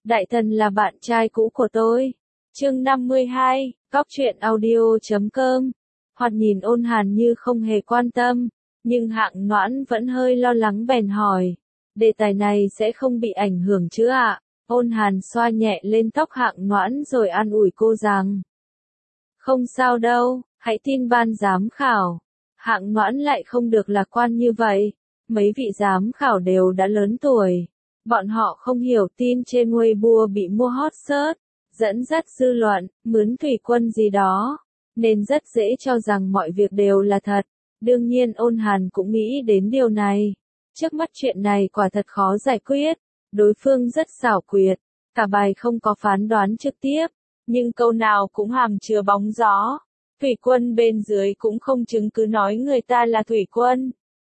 Đại thần là bạn trai cũ của tôi. Chương 52, Cóc truyện audio.com. Hoạt nhìn Ôn Hàn như không hề quan tâm, nhưng Hạng Noãn vẫn hơi lo lắng bèn hỏi. Đề tài này sẽ không bị ảnh hưởng chứ ạ? Ôn Hàn xoa nhẹ lên tóc Hạng Noãn rồi an ủi cô rằng. Không sao đâu, hãy tin ban giám khảo. Hạng Noãn lại không được lạc quan như vậy. Mấy vị giám khảo đều đã lớn tuổi. Bọn họ không hiểu tin trên Weibo bị mua hot search, dẫn dắt dư luận, mướn thủy quân gì đó, nên rất dễ cho rằng mọi việc đều là thật. Đương nhiên Ôn Hàn cũng nghĩ đến điều này. Trước mắt chuyện này quả thật khó giải quyết, đối phương rất xảo quyệt, cả bài không có phán đoán trực tiếp, nhưng câu nào cũng hàm chứa bóng gió. Thủy quân bên dưới cũng không chứng cứ nói người ta là thủy quân.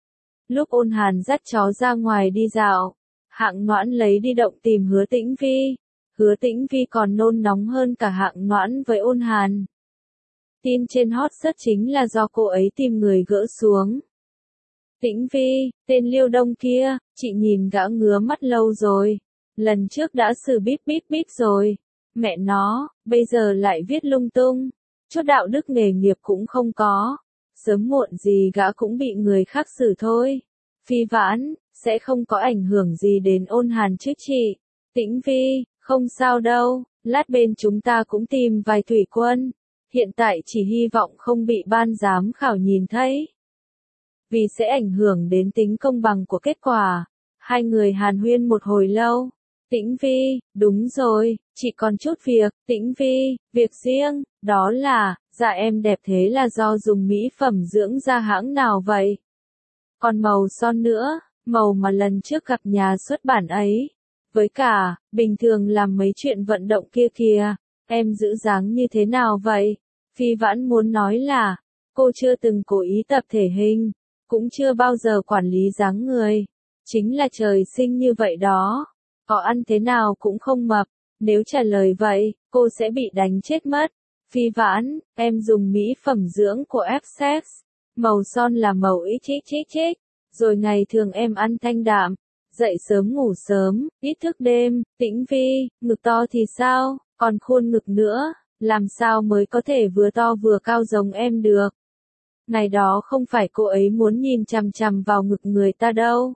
Lúc Ôn Hàn dắt chó ra ngoài đi dạo, Hạng Noãn lấy đi động tìm Hứa Tĩnh Vi. Hứa Tĩnh Vi còn nôn nóng hơn cả Hạng Noãn với Ôn Hàn. Tin trên hot search chính là do cô ấy tìm người gỡ xuống. Tĩnh Vi, tên Liêu Đông kia, chị nhìn gã ngứa mắt lâu rồi. Lần trước đã xử bíp bíp bíp rồi. Mẹ nó, bây giờ lại viết lung tung. Chút đạo đức nghề nghiệp cũng không có. Sớm muộn gì gã cũng bị người khác xử thôi. Phi Vãn, sẽ không có ảnh hưởng gì đến Ôn Hàn chứ chị. Tĩnh Vi, không sao đâu, lát bên chúng ta cũng tìm vài thủy quân. Hiện tại chỉ hy vọng không bị ban giám khảo nhìn thấy. Vì sẽ ảnh hưởng đến tính công bằng của kết quả. Hai người hàn huyên một hồi lâu. Tĩnh Vi, đúng rồi, chị còn chút việc. Tĩnh Vi, việc riêng, đó là, dạ em đẹp thế là do dùng mỹ phẩm dưỡng da hãng nào vậy? Còn màu son nữa, màu mà lần trước gặp nhà xuất bản ấy. Với cả, bình thường làm mấy chuyện vận động kia kìa, em giữ dáng như thế nào vậy? Phi Vãn muốn nói là, cô chưa từng cố ý tập thể hình, cũng chưa bao giờ quản lý dáng người. Chính là trời sinh như vậy đó, có ăn thế nào cũng không mập. Nếu trả lời vậy, cô sẽ bị đánh chết mất. Phi Vãn, em dùng mỹ phẩm dưỡng của F-Sex, màu son là màu XXXX, rồi ngày thường em ăn thanh đạm, dậy sớm ngủ sớm, ít thức đêm. Tĩnh Vi, ngực to thì sao, còn khuôn ngực nữa, làm sao mới có thể vừa to vừa cao giống em được. Ngày đó không phải cô ấy muốn nhìn chằm chằm vào ngực người ta đâu,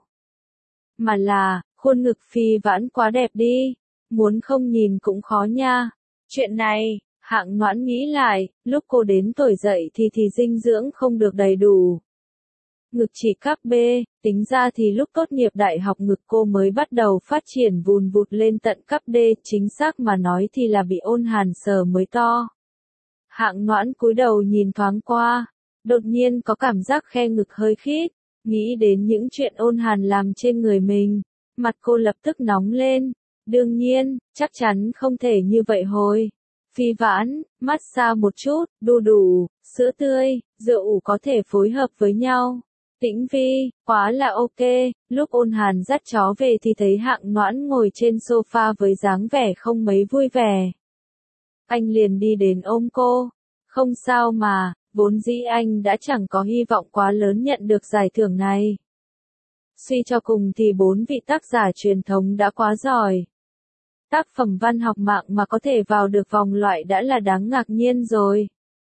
mà là, khuôn ngực Phi Vãn quá đẹp đi, muốn không nhìn cũng khó nha. Chuyện này, Hạng Noãn nghĩ lại, lúc cô đến tuổi dậy thì dinh dưỡng không được đầy đủ. Ngực chỉ cấp B, tính ra thì lúc tốt nghiệp đại học ngực cô mới bắt đầu phát triển vùn vụt lên tận cấp D, chính xác mà nói thì là bị Ôn Hàn sờ mới to. Hạng Noãn cúi đầu nhìn thoáng qua, đột nhiên có cảm giác khe ngực hơi khít, nghĩ đến những chuyện Ôn Hàn làm trên người mình, mặt cô lập tức nóng lên. Đương nhiên, chắc chắn không thể như vậy hồi. Phi Vãn, massage một chút, đu đủ, sữa tươi, rượu có thể phối hợp với nhau. Tĩnh Vi, quá là ok. Lúc Ôn Hàn dắt chó về thì thấy Hạng Noãn ngồi trên sofa với dáng vẻ không mấy vui vẻ. Anh liền đi đến ôm cô. Không sao mà, vốn dĩ anh đã chẳng có hy vọng quá lớn nhận được giải thưởng này. Suy cho cùng thì 4 vị tác giả truyền thống đã quá giỏi. Tác phẩm văn học mạng mà có thể vào được vòng loại đã là đáng ngạc nhiên rồi.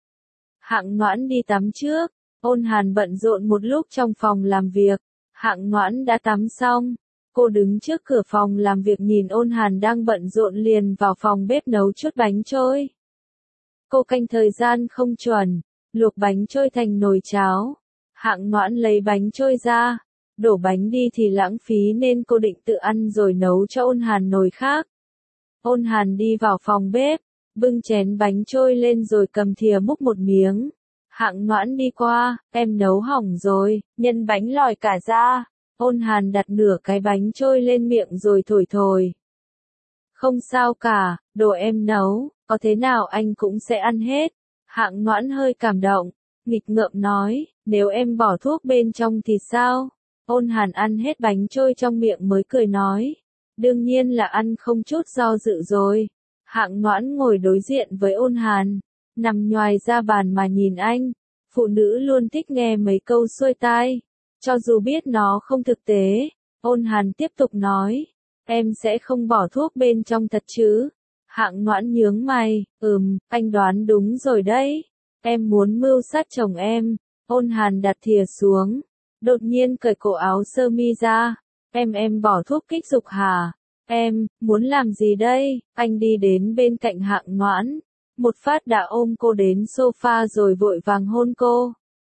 Hạng Noãn đi tắm trước. Ôn Hàn bận rộn một lúc trong phòng làm việc. Hạng Noãn đã tắm xong. Cô đứng trước cửa phòng làm việc nhìn Ôn Hàn đang bận rộn liền vào phòng bếp nấu chút bánh trôi. Cô canh thời gian không chuẩn, luộc bánh trôi thành nồi cháo. Hạng Noãn lấy bánh trôi ra, đổ bánh đi thì lãng phí nên cô định tự ăn rồi nấu cho Ôn Hàn nồi khác. Ôn Hàn đi vào phòng bếp, bưng chén bánh trôi lên rồi cầm thìa múc một miếng. Hạng Noãn đi qua, em nấu hỏng rồi, nhân bánh lòi cả ra. Ôn Hàn đặt nửa cái bánh trôi lên miệng rồi thổi thổi. Không sao cả, đồ em nấu, có thế nào anh cũng sẽ ăn hết. Hạng Noãn hơi cảm động, nghịch ngợm nói, nếu em bỏ thuốc bên trong thì sao? Ôn Hàn ăn hết bánh trôi trong miệng mới cười nói. Đương nhiên là ăn không chút do dự rồi. Hạng Noãn ngồi đối diện với Ôn Hàn, nằm nhoài ra bàn mà nhìn anh. Phụ nữ luôn thích nghe mấy câu xuôi tai, cho dù biết nó không thực tế. Ôn Hàn tiếp tục nói, Em sẽ không bỏ thuốc bên trong thật chứ? Hạng Noãn nhướng mày, anh đoán đúng rồi đấy. Em muốn mưu sát chồng em. Ôn Hàn đặt thìa xuống, đột nhiên cởi cổ áo sơ mi ra. Em bỏ thuốc kích dục hả? Em, muốn làm gì đây? Anh đi đến bên cạnh Hạng Noãn, một phát đã ôm cô đến sofa rồi vội vàng hôn cô.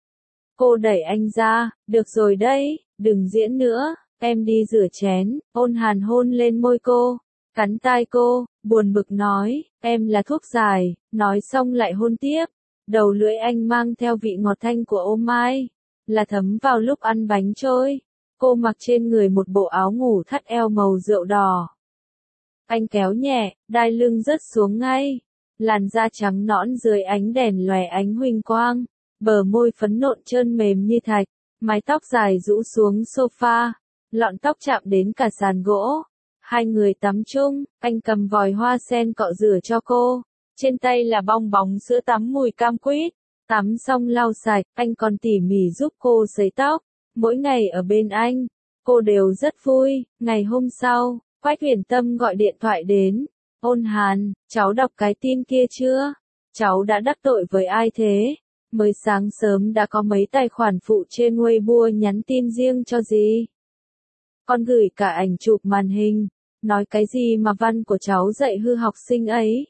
Cô đẩy anh ra, được rồi đấy, đừng diễn nữa, em đi rửa chén. Ôn Hàn hôn lên môi cô, cắn tai cô, buồn bực nói, em là thuốc giải, nói xong lại hôn tiếp. Đầu lưỡi anh mang theo vị ngọt thanh của ô mai, là thấm vào lúc ăn bánh trôi. Cô mặc trên người một bộ áo ngủ thắt eo màu rượu đỏ. Anh kéo nhẹ, đai lưng rớt xuống ngay. Làn da trắng nõn dưới ánh đèn lòe ánh huỳnh quang. Bờ môi phấn nộn trơn mềm như thạch. Mái tóc dài rũ xuống sofa. Lọn tóc chạm đến cả sàn gỗ. Hai người tắm chung, anh cầm vòi hoa sen cọ rửa cho cô. Trên tay là bong bóng sữa tắm mùi cam quýt. Tắm xong lau sạch, anh còn tỉ mỉ giúp cô sấy tóc. Mỗi ngày ở bên anh, cô đều rất vui. Ngày hôm sau, Quách Huyền Tâm gọi điện thoại đến. Ôn Hàn, cháu đọc cái tin kia chưa? Cháu đã đắc tội với ai thế? Mới sáng sớm đã có mấy tài khoản phụ trên Weibo nhắn tin riêng cho gì? Con gửi cả ảnh chụp màn hình. Nói cái gì mà văn của cháu dạy hư học sinh ấy?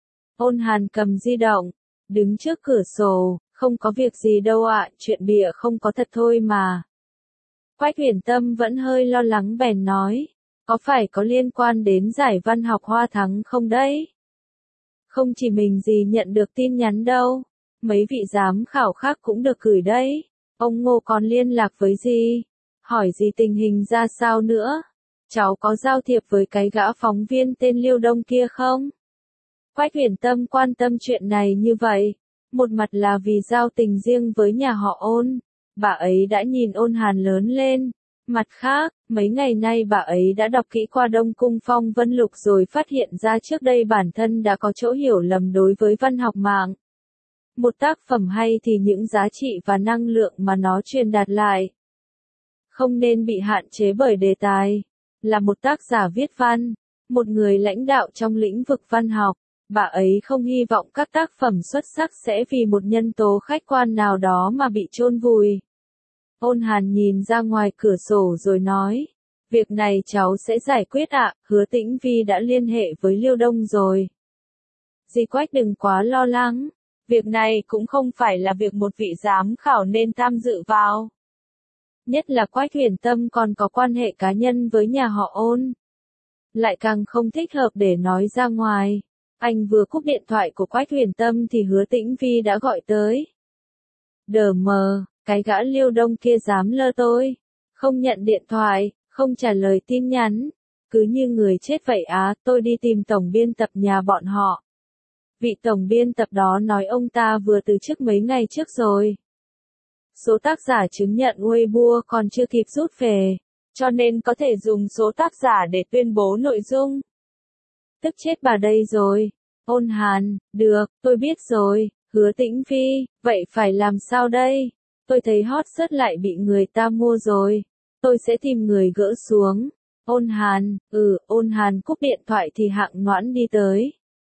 Ôn Hàn cầm di động, đứng trước cửa sổ, không có việc gì đâu ạ, chuyện bịa không có thật thôi mà. Quách Huyền Tâm vẫn hơi lo lắng bèn nói, có phải có liên quan đến giải văn học Hoa Thắng không đấy? Không chỉ mình gì nhận được tin nhắn đâu, mấy vị giám khảo khác cũng được gửi đấy. Ông Ngô còn liên lạc với gì? Hỏi gì tình hình ra sao nữa? Cháu có giao thiệp với cái gã phóng viên tên Liêu Đông kia không? Quách Huyền Tâm quan tâm chuyện này như vậy, một mặt là vì giao tình riêng với nhà họ Ôn, bà ấy đã nhìn Ôn Hàn lớn lên, mặt khác, mấy ngày nay bà ấy đã đọc kỹ qua Đông Cung Phong Vân Lục rồi phát hiện ra trước đây bản thân đã có chỗ hiểu lầm đối với văn học mạng. Một tác phẩm hay thì những giá trị và năng lượng mà nó truyền đạt lại không nên bị hạn chế bởi đề tài. Là một tác giả viết văn, một người lãnh đạo trong lĩnh vực văn học, bà ấy không hy vọng các tác phẩm xuất sắc sẽ vì một nhân tố khách quan nào đó mà bị chôn vùi. Ôn Hàn nhìn ra ngoài cửa sổ rồi nói, việc này cháu sẽ giải quyết ạ, Hứa Tĩnh Vi đã liên hệ với Liêu Đông rồi. Dì Quách đừng quá lo lắng, việc này cũng không phải là việc một vị giám khảo nên tham dự vào. Nhất là Quách Huyền Tâm còn có quan hệ cá nhân với nhà họ Ôn. Lại càng không thích hợp để nói ra ngoài. Anh vừa cúp điện thoại của Quách Huyền Tâm thì Hứa Tĩnh Vi đã gọi tới. Đờ mờ, cái gã Liêu Đông kia dám lơ tôi. Không nhận điện thoại, không trả lời tin nhắn. Cứ như người chết vậy á, tôi đi tìm tổng biên tập nhà bọn họ. Vị tổng biên tập đó nói ông ta vừa từ chức mấy ngày trước rồi. Số tác giả chứng nhận Weibo còn chưa kịp rút về, cho nên có thể dùng số tác giả để tuyên bố nội dung. Tức chết bà đây rồi. Ôn Hàn, được, tôi biết rồi. Hứa Tĩnh Vi, vậy phải làm sao đây? Tôi thấy hot search lại bị người ta mua rồi. Tôi sẽ tìm người gỡ xuống. Ôn Hàn, Ôn Hàn cúp điện thoại thì Hạng Noãn đi tới.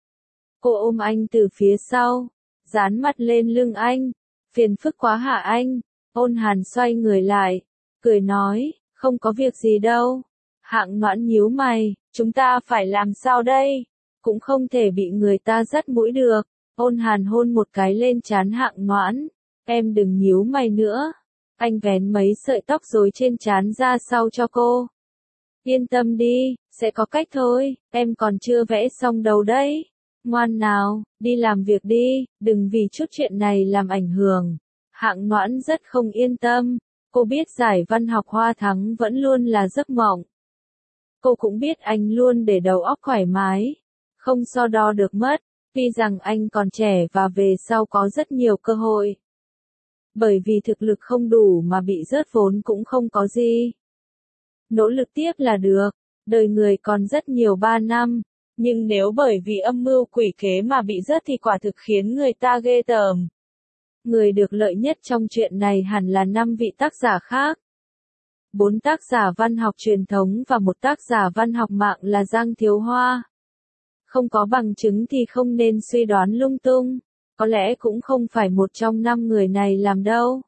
Cô ôm anh từ phía sau, dán mặt lên lưng anh. Phiền phức quá hả anh? Ôn Hàn xoay người lại, cười nói, không có việc gì đâu. Hạng Noãn nhíu mày, chúng ta phải làm sao đây? Cũng không thể bị người ta dắt mũi được. Ôn Hàn hôn một cái lên trán Hạng Noãn, em đừng nhíu mày nữa. Anh vén mấy sợi tóc rối trên trán ra sau cho cô. Yên tâm đi, sẽ có cách thôi, em còn chưa vẽ xong đâu đấy. Ngoan nào, đi làm việc đi, đừng vì chút chuyện này làm ảnh hưởng. Hạng Noãn rất không yên tâm, cô biết giải văn học Hoa Thắng vẫn luôn là giấc mộng. Cô cũng biết anh luôn để đầu óc thoải mái, không so đo được mất, tuy rằng anh còn trẻ và về sau có rất nhiều cơ hội. Bởi vì thực lực không đủ mà bị rớt vốn cũng không có gì. Nỗ lực tiếp là được, đời người còn rất nhiều 3 năm. Nhưng nếu bởi vì âm mưu quỷ kế mà bị rớt thì quả thực khiến người ta ghê tởm. Người được lợi nhất trong chuyện này hẳn là 5 vị tác giả khác. 4 tác giả văn học truyền thống và một tác giả văn học mạng là Giang Thiếu Hoa. Không có bằng chứng thì không nên suy đoán lung tung, có lẽ cũng không phải một trong 5 người này làm đâu.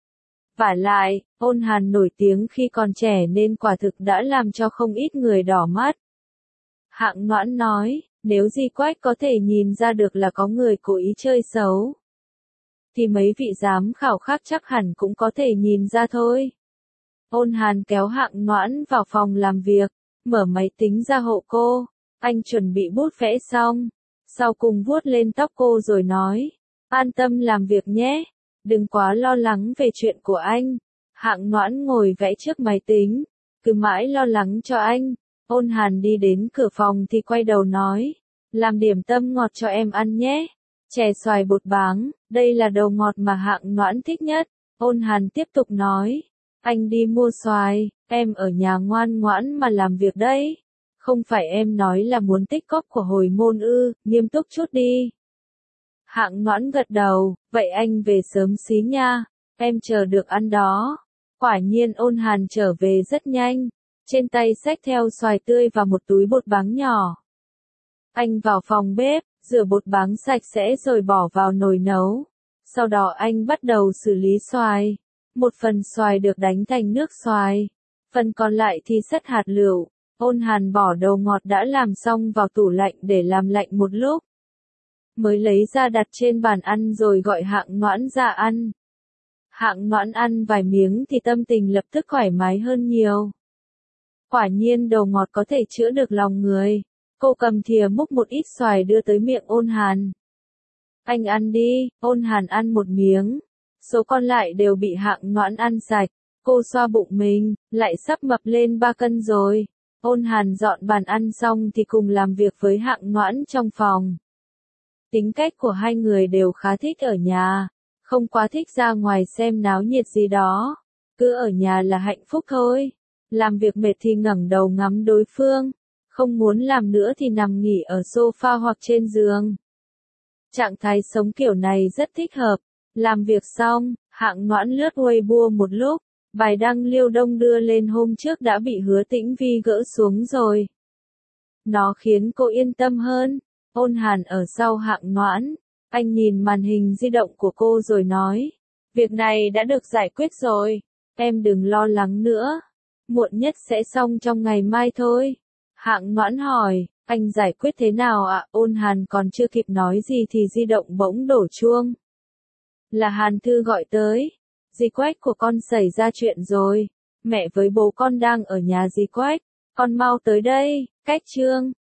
Vả lại, Ôn Hàn nổi tiếng khi còn trẻ nên quả thực đã làm cho không ít người đỏ mắt. Hạng Noãn nói, nếu Di Quách có thể nhìn ra được là có người cố ý chơi xấu, thì mấy vị giám khảo khác chắc hẳn cũng có thể nhìn ra thôi. Ôn Hàn kéo Hạng Noãn vào phòng làm việc, mở máy tính ra hộ cô, anh chuẩn bị bút vẽ xong, sau cùng vuốt lên tóc cô rồi nói, an tâm làm việc nhé, đừng quá lo lắng về chuyện của anh. Hạng Noãn ngồi vẽ trước máy tính, cứ mãi lo lắng cho anh. Ôn Hàn đi đến cửa phòng thì quay đầu nói, làm điểm tâm ngọt cho em ăn nhé. Chè xoài bột báng, đây là đồ ngọt mà Hạng Noãn thích nhất. Ôn Hàn tiếp tục nói, anh đi mua xoài, em ở nhà ngoan ngoãn mà làm việc đấy. Không phải em nói là muốn tích cóp của hồi môn ư, nghiêm túc chút đi. Hạng Noãn gật đầu, vậy anh về sớm xí nha, em chờ được ăn đó. Quả nhiên Ôn Hàn trở về rất nhanh, trên tay xách theo xoài tươi và một túi bột báng nhỏ. Anh vào phòng bếp, rửa bột báng sạch sẽ rồi bỏ vào nồi nấu. Sau đó anh bắt đầu xử lý xoài. Một phần xoài được đánh thành nước xoài, phần còn lại thì xắt hạt lựu. Ôn Hàn bỏ đồ ngọt đã làm xong vào tủ lạnh để làm lạnh một lúc, mới lấy ra đặt trên bàn ăn rồi gọi Hạng Noãn ra ăn. Hạng Noãn ăn vài miếng thì tâm tình lập tức thoải mái hơn nhiều. Quả nhiên đồ ngọt có thể chữa được lòng người. Cô cầm thìa múc một ít xoài đưa tới miệng Ôn Hàn. Anh ăn đi. Ôn Hàn ăn một miếng, số còn lại đều bị Hạng Noãn ăn sạch. Cô xoa bụng mình, lại sắp mập lên 3 cân rồi. Ôn Hàn dọn bàn ăn xong thì cùng làm việc với Hạng Noãn trong phòng. Tính cách của hai người đều khá thích ở nhà, không quá thích ra ngoài xem náo nhiệt gì đó. Cứ ở nhà là hạnh phúc thôi. Làm việc mệt thì ngẩng đầu ngắm đối phương, không muốn làm nữa thì nằm nghỉ ở sofa hoặc trên giường. Trạng thái sống kiểu này rất thích hợp. Làm việc xong, Hạng Noãn lướt Weibo một lúc, bài đăng Liêu Đông đưa lên hôm trước đã bị Hứa Tĩnh Vi gỡ xuống rồi. Nó khiến cô yên tâm hơn. Ôn Hàn ở sau Hạng Noãn, anh nhìn màn hình di động của cô rồi nói, việc này đã được giải quyết rồi, em đừng lo lắng nữa, muộn nhất sẽ xong trong ngày mai thôi. Hạng Noãn hỏi, anh giải quyết thế nào ạ? Ôn Hàn còn chưa kịp nói gì thì di động bỗng đổ chuông. Là Hàn Thư gọi tới, Di Quách của con xảy ra chuyện rồi, mẹ với bố con đang ở nhà Di Quách, con mau tới đây. Cách chương